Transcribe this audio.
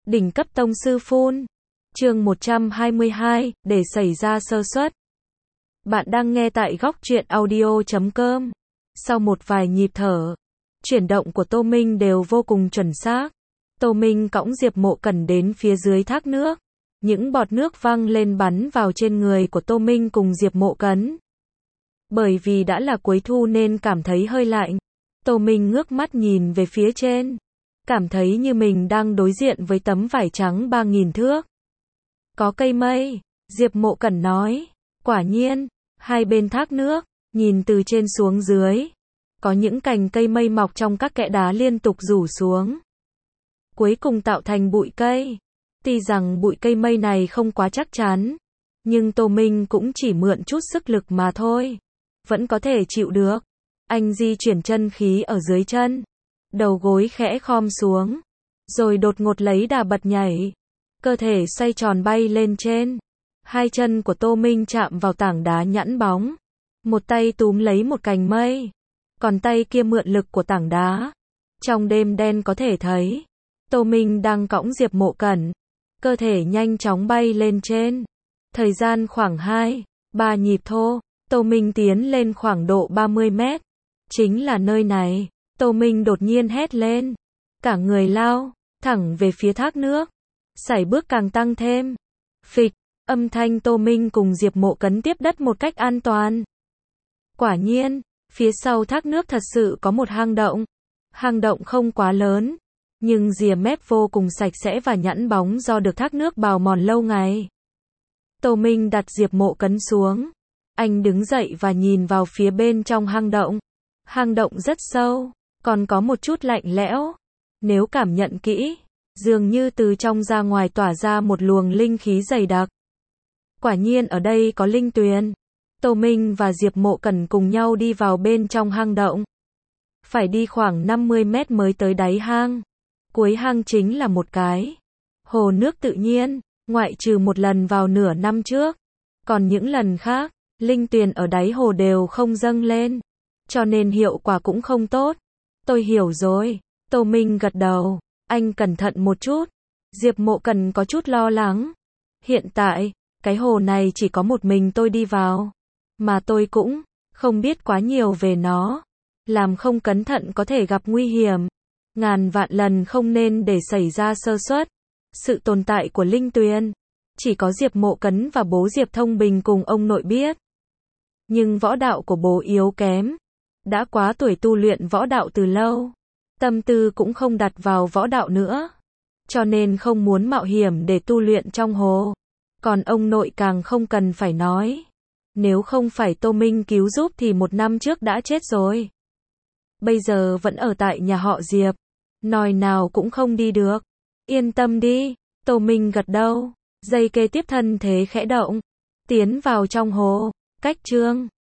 Đỉnh cấp tông sư phun. Chương 122, để xảy ra sơ suất. Bạn đang nghe tại góc truyện audio.com. Sau một vài nhịp thở, chuyển động của Tô Minh đều vô cùng chuẩn xác. Tô Minh cõng Diệp Mộ Cẩn đến phía dưới thác nước. Những bọt nước văng lên bắn vào trên người của Tô Minh cùng Diệp Mộ Cẩn. Bởi vì đã là cuối thu nên cảm thấy hơi lạnh. Tô Minh ngước mắt nhìn về phía trên. Cảm thấy như mình đang đối diện với tấm vải trắng 3.000 thước. Có cây mây, Diệp Mộ Cẩn nói. Quả nhiên, hai bên thác nước, nhìn từ trên xuống dưới. Có những cành cây mây mọc trong các kẽ đá liên tục rủ xuống. Cuối cùng tạo thành bụi cây. Tuy rằng bụi cây mây này không quá chắc chắn, nhưng Tô Minh cũng chỉ mượn chút sức lực mà thôi. Vẫn có thể chịu được. Anh di chuyển chân khí ở dưới chân. Đầu gối khẽ khom xuống. Rồi đột ngột lấy đà bật nhảy. Cơ thể xoay tròn bay lên trên. Hai chân của Tô Minh chạm vào tảng đá nhẵn bóng. Một tay túm lấy một cành mây. Còn tay kia mượn lực của tảng đá. Trong đêm đen có thể thấy. Tô Minh đang cõng Diệp Mộ Cẩn. Cơ thể nhanh chóng bay lên trên. Thời gian khoảng 2-3 nhịp thô. Tô Minh tiến lên khoảng độ 30 mét. Chính là nơi này. Tô Minh đột nhiên hét lên. Cả người lao thẳng về phía thác nước. Sải bước càng tăng thêm. Phịch, âm thanh Tô Minh cùng Diệp Mộ Cẩn tiếp đất một cách an toàn. Quả nhiên, phía sau thác nước thật sự có một hang động. Hang động không quá lớn, nhưng rìa mép vô cùng sạch sẽ và nhẵn bóng do được thác nước bào mòn lâu ngày. Tô Minh đặt Diệp Mộ Cẩn xuống. Anh đứng dậy và nhìn vào phía bên trong hang động. Hang động rất sâu, còn có một chút lạnh lẽo. Nếu cảm nhận kỹ, dường như từ trong ra ngoài tỏa ra một luồng linh khí dày đặc. Quả nhiên ở đây có linh tuyền. Tô Minh và Diệp Mộ Cẩn cùng nhau đi vào bên trong hang động. Phải đi khoảng 50 mét mới tới đáy hang. Cuối hang chính là một cái hồ nước tự nhiên, ngoại trừ một lần vào nửa năm trước. Còn những lần khác, linh tuyền ở đáy hồ đều không dâng lên. Cho nên hiệu quả cũng không tốt. Tôi hiểu rồi. Tô Minh gật đầu. Anh cẩn thận một chút. Diệp Mộ Cẩn có chút lo lắng. Hiện tại, cái hồ này chỉ có một mình tôi đi vào. Mà tôi cũng không biết quá nhiều về nó. Làm không cẩn thận có thể gặp nguy hiểm. Ngàn vạn lần không nên để xảy ra sơ suất. Sự tồn tại của linh tuyền chỉ có Diệp Mộ Cẩn và bố Diệp Thông Bình cùng ông nội biết. Nhưng võ đạo của bố yếu kém. Đã quá tuổi tu luyện võ đạo từ lâu. Tâm tư cũng không đặt vào võ đạo nữa. Cho nên không muốn mạo hiểm để tu luyện trong hồ. Còn ông nội càng không cần phải nói. Nếu không phải Tô Minh cứu giúp thì 1 năm trước đã chết rồi. Bây giờ vẫn ở tại nhà họ Diệp. Nói nào cũng không đi được. Yên tâm đi. Tô Minh gật đầu. Giây kế tiếp thân thế khẽ động. Tiến vào trong hồ. Cách chương